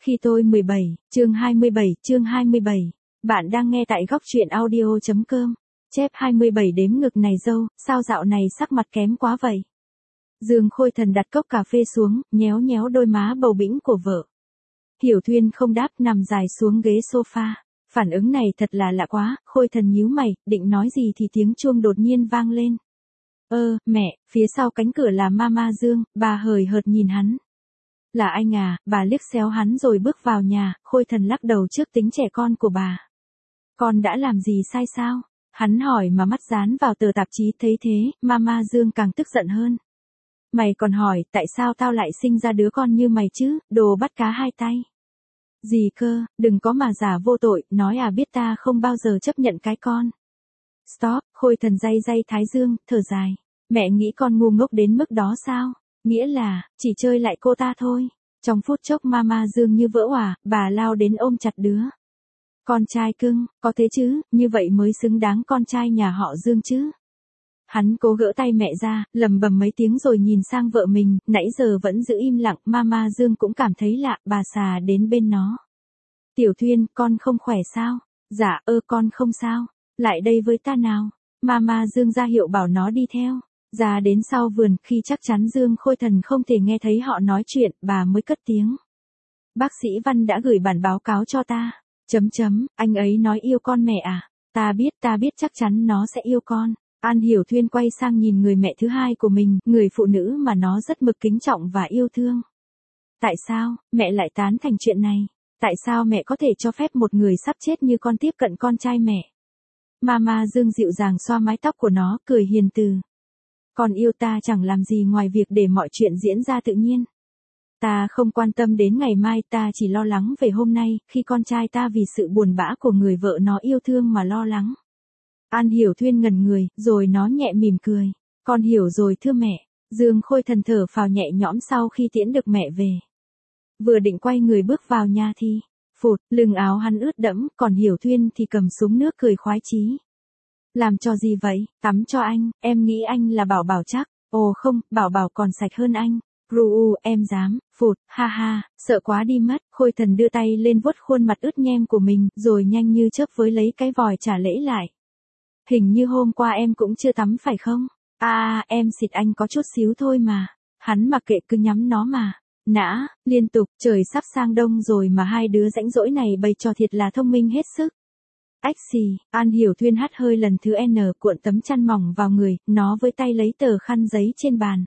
Khi tôi 17, chương 27. Bạn đang nghe tại góc truyện audio.com. Chép 27 đếm ngực này dâu, sao dạo này sắc mặt kém quá vậy? Dương Khôi Thần đặt cốc cà phê xuống, nhéo nhéo đôi má bầu bĩnh của vợ. Hiểu Thuyên không đáp, nằm dài xuống ghế sofa. Phản ứng này thật là lạ quá, Khôi Thần nhíu mày, định nói gì thì tiếng chuông đột nhiên vang lên. Mẹ, phía sau cánh cửa là Mama Dương, bà hời hợt nhìn hắn. Là anh à, bà liếc xéo hắn rồi bước vào nhà, Khôi Thần lắc đầu trước tính trẻ con của bà. Con đã làm gì sai sao? Hắn hỏi mà mắt dán vào tờ tạp chí, thấy thế, Mama Dương càng tức giận hơn. Mày còn hỏi, tại sao tao lại sinh ra đứa con như mày chứ, đồ bắt cá hai tay. Gì cơ, đừng có mà giả vô tội, nói à biết ta không bao giờ chấp nhận cái con. Stop, Khôi Thần day thái dương, thở dài. Mẹ nghĩ con ngu ngốc đến mức đó sao? Nghĩa là, chỉ chơi lại cô ta thôi. Trong phút chốc Mama Dương như vỡ òa, bà lao đến ôm chặt đứa. Con trai cưng, có thế chứ, như vậy mới xứng đáng con trai nhà họ Dương chứ. Hắn cố gỡ tay mẹ ra, lầm bầm mấy tiếng rồi nhìn sang vợ mình, nãy giờ vẫn giữ im lặng, Mama Dương cũng cảm thấy lạ, bà xà đến bên nó. Tiểu Thuyên, con không khỏe sao? Dạ, con không sao. Lại đây với ta nào. Mama Dương ra hiệu bảo nó đi theo. Ra đến sau vườn, khi chắc chắn Dương Khôi Thần không thể nghe thấy họ nói chuyện, bà mới cất tiếng. Bác sĩ Văn đã gửi bản báo cáo cho ta. Anh ấy nói yêu con mẹ à? Ta biết chắc chắn nó sẽ yêu con. An Hiểu Thuyên quay sang nhìn người mẹ thứ hai của mình, người phụ nữ mà nó rất mực kính trọng và yêu thương. Tại sao, mẹ lại tán thành chuyện này? Tại sao mẹ có thể cho phép một người sắp chết như con tiếp cận con trai mẹ? Mama Dương dịu dàng xoa mái tóc của nó, cười hiền từ. Con yêu ta chẳng làm gì ngoài việc để mọi chuyện diễn ra tự nhiên. Ta không quan tâm đến ngày mai, ta chỉ lo lắng về hôm nay, khi con trai ta vì sự buồn bã của người vợ nó yêu thương mà lo lắng. An Hiểu Thuyên ngẩn người, rồi nó nhẹ mỉm cười. Con hiểu rồi thưa mẹ. Dương Khôi Thần thở phào nhẹ nhõm sau khi tiễn được mẹ về. Vừa định quay người bước vào nhà thì, phụt, lưng áo hắn ướt đẫm, còn Hiểu Thuyên thì cầm súng nước cười khoái chí. Làm cho gì vậy? Tắm cho anh, em nghĩ anh là Bảo Bảo chắc. Ồ không, Bảo Bảo còn sạch hơn anh. Em dám, phụt, ha ha, sợ quá đi mất. Khôi Thần đưa tay lên vuốt khuôn mặt ướt nhem của mình, rồi nhanh như chớp với lấy cái vòi trả lễ lại. Hình như hôm qua em cũng chưa tắm phải không? Em xịt anh có chút xíu thôi mà. Hắn mặc kệ cứ nhắm nó mà. Nã, liên tục, trời sắp sang đông rồi mà hai đứa rãnh rỗi này bày trò thiệt là thông minh hết sức. Ách xì, An Hiểu Thuyên hắt hơi lần thứ N, cuộn tấm chăn mỏng vào người, nó với tay lấy tờ khăn giấy trên bàn.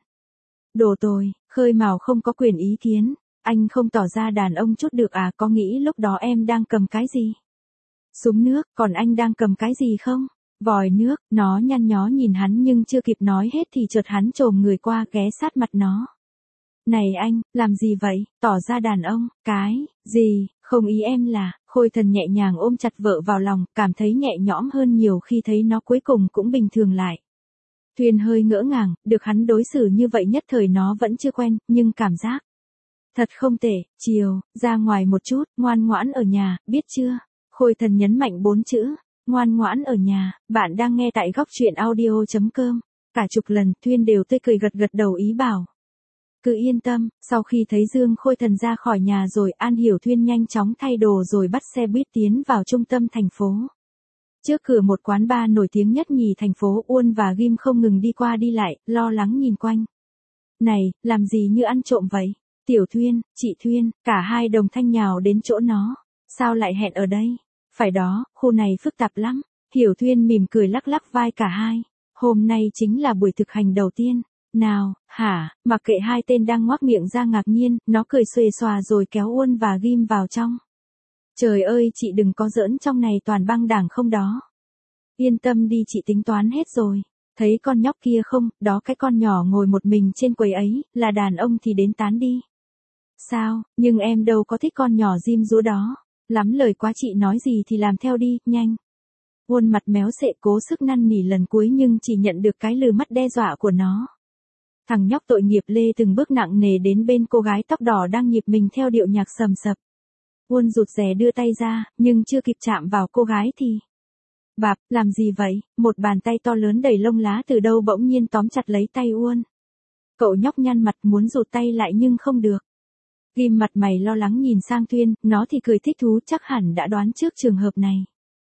Đồ tồi, khơi mào không có quyền ý kiến. Anh không tỏ ra đàn ông chút được à, có nghĩ lúc đó em đang cầm cái gì? Súng nước, còn anh đang cầm cái gì không? Vòi nước, nó nhăn nhó nhìn hắn nhưng chưa kịp nói hết thì chợt hắn chồm người qua ghé sát mặt nó. Này anh, làm gì vậy, tỏ ra đàn ông, cái, gì, không ý em là, Khôi Thần nhẹ nhàng ôm chặt vợ vào lòng, cảm thấy nhẹ nhõm hơn nhiều khi thấy nó cuối cùng cũng bình thường lại. Thuyên hơi ngỡ ngàng, được hắn đối xử như vậy nhất thời nó vẫn chưa quen, nhưng cảm giác thật không tệ. Chiều, ra ngoài một chút, ngoan ngoãn ở nhà, biết chưa? Khôi Thần nhấn mạnh 4 chữ, ngoan ngoãn ở nhà. Bạn đang nghe tại góc truyện audio.com. Cả chục lần, Thuyên đều tươi cười gật đầu ý bảo. Cứ yên tâm. Sau khi thấy Dương Khôi Thần ra khỏi nhà rồi, An Hiểu Thuyên nhanh chóng thay đồ rồi bắt xe buýt tiến vào trung tâm thành phố. Trước cửa một quán bar nổi tiếng nhất nhì thành phố, Uôn và Ghim không ngừng đi qua đi lại, lo lắng nhìn quanh. Này, làm gì như ăn trộm vậy? Tiểu Thuyên, chị Thuyên, cả hai đồng thanh nhào đến chỗ nó. Sao lại hẹn ở đây? Phải đó, khu này phức tạp lắm. Hiểu Thuyên mỉm cười lắc lắc vai cả hai. Hôm nay chính là buổi thực hành đầu tiên. Nào, hả, mặc kệ hai tên đang ngoác miệng ra ngạc nhiên, nó cười xuề xòa rồi kéo Uôn và Ghim vào trong. Trời ơi, chị đừng có giỡn, trong này toàn băng đảng không đó. Yên tâm đi, chị tính toán hết rồi. Thấy con nhóc kia không, đó cái con nhỏ ngồi một mình trên quầy ấy, là đàn ông thì đến tán đi. Sao, nhưng em đâu có thích con nhỏ diêm dúa đó. Lắm lời quá, chị nói gì thì làm theo đi, nhanh. Uôn mặt méo xệ cố sức năn nỉ lần cuối nhưng chỉ nhận được cái lừ mắt đe dọa của nó. Thằng nhóc tội nghiệp lê từng bước nặng nề đến bên cô gái tóc đỏ đang nhịp mình theo điệu nhạc sầm sập. Uôn rụt rè đưa tay ra, nhưng chưa kịp chạm vào cô gái thì... Bạp, làm gì vậy? Một bàn tay to lớn đầy lông lá từ đâu bỗng nhiên tóm chặt lấy tay Uôn. Cậu nhóc nhăn mặt muốn rụt tay lại nhưng không được. Ghim mặt mày lo lắng nhìn sang Thuyên, nó thì cười thích thú, chắc hẳn đã đoán trước trường hợp này.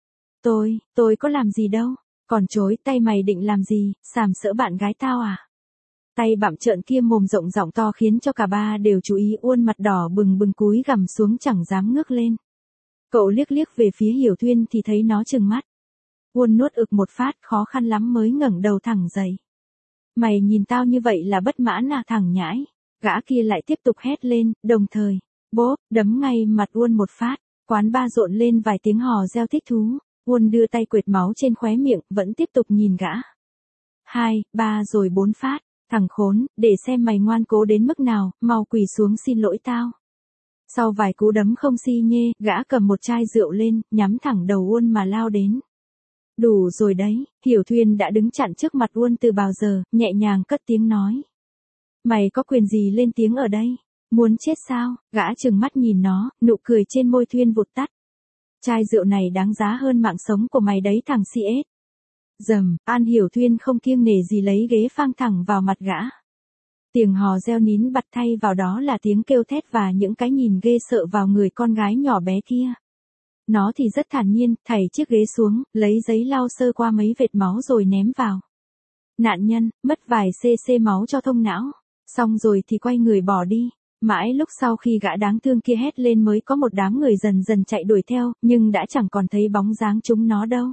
Tôi có làm gì đâu, còn chối tay mày định làm gì, sàm sỡ bạn gái tao à? Tay bặm trợn kia mồm rộng giọng to khiến cho cả ba đều chú ý, Uôn mặt đỏ bừng bừng cúi gằm xuống chẳng dám ngước lên. Cậu liếc liếc về phía Hiểu Thuyên thì thấy nó trừng mắt. Uôn nuốt ực một phát, khó khăn lắm mới ngẩng đầu thẳng dậy. Mày nhìn tao như vậy là bất mãn à thằng nhãi? Gã kia lại tiếp tục hét lên, đồng thời, bốp, đấm ngay mặt Uôn một phát. Quán ba rộn lên vài tiếng hò reo thích thú. Uôn đưa tay quệt máu trên khóe miệng, vẫn tiếp tục nhìn gã. 2, 3 rồi 4 phát. Thằng khốn, để xem mày ngoan cố đến mức nào, mau quỳ xuống xin lỗi tao. Sau vài cú đấm không si nhê, gã cầm một chai rượu lên, nhắm thẳng đầu Uôn mà lao đến. Đủ rồi đấy, Hiểu Thuyên đã đứng chặn trước mặt Uôn từ bao giờ, nhẹ nhàng cất tiếng nói. Mày có quyền gì lên tiếng ở đây? Muốn chết sao? Gã trừng mắt nhìn nó, nụ cười trên môi Thuyên vụt tắt. Chai rượu này đáng giá hơn mạng sống của mày đấy thằng si ết. Dầm, An Hiểu Thuyên không kiêng nể gì lấy ghế phang thẳng vào mặt gã. Tiếng hò reo nín bặt thay vào đó là tiếng kêu thét và những cái nhìn ghê sợ vào người con gái nhỏ bé kia. Nó thì rất thản nhiên, thảy chiếc ghế xuống, lấy giấy lau sơ qua mấy vệt máu rồi ném vào. Nạn nhân, mất vài cc máu cho thông não. Xong rồi thì quay người bỏ đi. Mãi lúc sau khi gã đáng thương kia hét lên mới có một đám người dần dần chạy đuổi theo, nhưng đã chẳng còn thấy bóng dáng chúng nó đâu.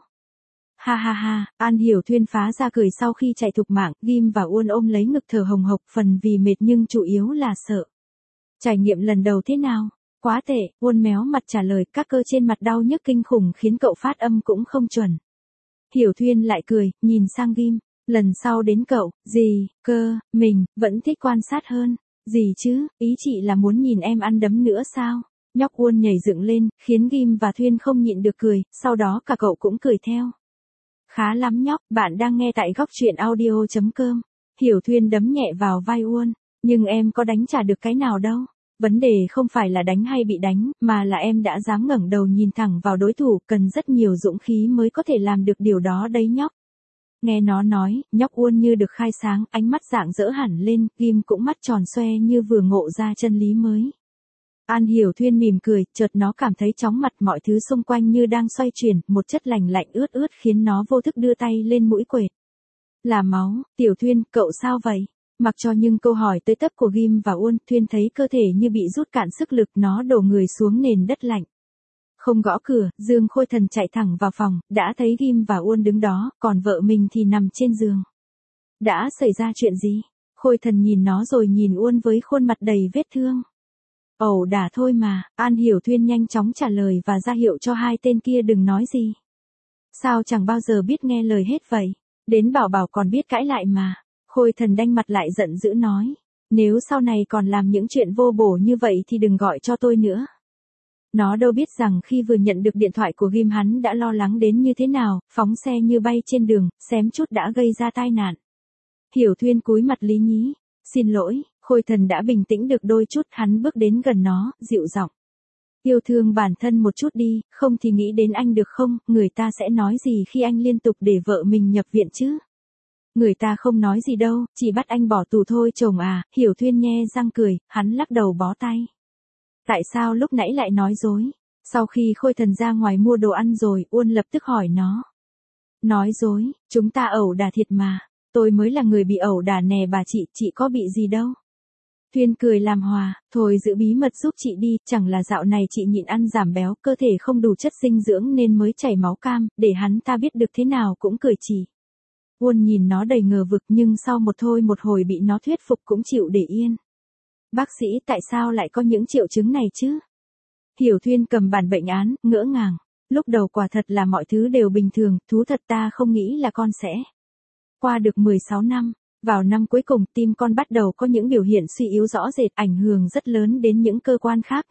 Ha ha ha, An Hiểu Thuyên phá ra cười sau khi chạy thục mạng, Ghim và Uôn ôm lấy ngực thở hồng hộc, phần vì mệt nhưng chủ yếu là sợ. Trải nghiệm lần đầu thế nào? Quá tệ, Uôn méo mặt trả lời, các cơ trên mặt đau nhức kinh khủng khiến cậu phát âm cũng không chuẩn. Hiểu Thuyên lại cười, nhìn sang Ghim, lần sau đến cậu, gì, cơ, mình, vẫn thích quan sát hơn. Gì chứ, ý chị là muốn nhìn em ăn đấm nữa sao? Nhóc Uôn nhảy dựng lên, khiến Ghim và Thuyên không nhịn được cười, sau đó cả cậu cũng cười theo. Khá lắm nhóc, bạn đang nghe tại góc truyện audio.com. Hiểu Thuyên đấm nhẹ vào vai Uôn, nhưng em có đánh trả được cái nào đâu. Vấn đề không phải là đánh hay bị đánh, mà là em đã dám ngẩng đầu nhìn thẳng vào đối thủ, cần rất nhiều dũng khí mới có thể làm được điều đó đấy nhóc. Nghe nó nói, nhóc Uôn như được khai sáng, ánh mắt rạng rỡ hẳn lên, Ghim cũng mắt tròn xoe như vừa ngộ ra chân lý mới. An Hiểu Thuyên mỉm cười, chợt nó cảm thấy chóng mặt, mọi thứ xung quanh như đang xoay chuyển, một chất lạnh lạnh ướt ướt khiến nó vô thức đưa tay lên mũi quệt. Là máu, Tiểu Thuyên, cậu sao vậy? Mặc cho những câu hỏi tới tấp của Ghim và Uôn, Thuyên thấy cơ thể như bị rút cạn sức lực, nó đổ người xuống nền đất lạnh. Không gõ cửa, Dương Khôi Thần chạy thẳng vào phòng, đã thấy Ghim và Uôn đứng đó, còn vợ mình thì nằm trên giường. Đã xảy ra chuyện gì? Khôi Thần nhìn nó rồi nhìn Uôn với khuôn mặt đầy vết thương. Ẩu đả thôi mà, An Hiểu Thuyên nhanh chóng trả lời và ra hiệu cho hai tên kia đừng nói gì. Sao chẳng bao giờ biết nghe lời hết vậy? Đến bảo bảo còn biết cãi lại mà. Khôi Thần đanh mặt lại giận dữ nói. Nếu sau này còn làm những chuyện vô bổ như vậy thì đừng gọi cho tôi nữa. Nó đâu biết rằng khi vừa nhận được điện thoại của Ghim hắn đã lo lắng đến như thế nào, phóng xe như bay trên đường, xém chút đã gây ra tai nạn. Hiểu Thuyên cúi mặt lý nhí. Xin lỗi, Khôi Thần đã bình tĩnh được đôi chút, hắn bước đến gần nó, dịu giọng. Yêu thương bản thân một chút đi, không thì nghĩ đến anh được không, người ta sẽ nói gì khi anh liên tục để vợ mình nhập viện chứ? Người ta không nói gì đâu, chỉ bắt anh bỏ tù thôi chồng à, Hiểu Thuyên nhe răng cười, hắn lắc đầu bó tay. Tại sao lúc nãy lại nói dối? Sau khi Khôi Thần ra ngoài mua đồ ăn rồi, Uôn lập tức hỏi nó. Nói dối, chúng ta ẩu đả thiệt mà. Tôi mới là người bị ẩu đả nè bà chị có bị gì đâu. Thuyên cười làm hòa, thôi giữ bí mật giúp chị đi, chẳng là dạo này chị nhịn ăn giảm béo, cơ thể không đủ chất dinh dưỡng nên mới chảy máu cam, để hắn ta biết được thế nào cũng cười chỉ. Uôn nhìn nó đầy ngờ vực nhưng sau một hồi bị nó thuyết phục cũng chịu để yên. Bác sĩ tại sao lại có những triệu chứng này chứ? Hiểu Thuyên cầm bản bệnh án, ngỡ ngàng. Lúc đầu quả thật là mọi thứ đều bình thường, thú thật ta không nghĩ là con sẽ. Qua được 16 năm, vào năm cuối cùng tim con bắt đầu có những biểu hiện suy yếu rõ rệt, ảnh hưởng rất lớn đến những cơ quan khác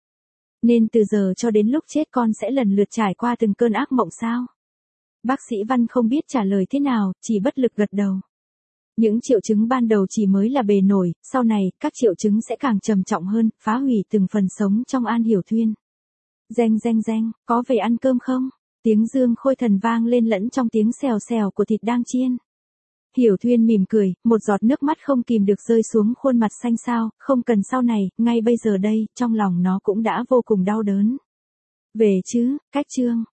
nên từ giờ cho đến lúc chết con sẽ lần lượt trải qua từng cơn ác mộng sao? Bác sĩ Văn không biết trả lời thế nào, chỉ bất lực gật đầu. Những triệu chứng ban đầu chỉ mới là bề nổi, sau này, các triệu chứng sẽ càng trầm trọng hơn, phá hủy từng phần sống trong An Hiểu Thuyên. Reng, có về ăn cơm không? Tiếng Dương Khôi Thần vang lên lẫn trong tiếng xèo xèo của thịt đang chiên. Hiểu Thuyên mỉm cười, một giọt nước mắt không kìm được rơi xuống khuôn mặt xanh xao, không cần sau này, ngay bây giờ đây, trong lòng nó cũng đã vô cùng đau đớn. Về chứ, cách chương.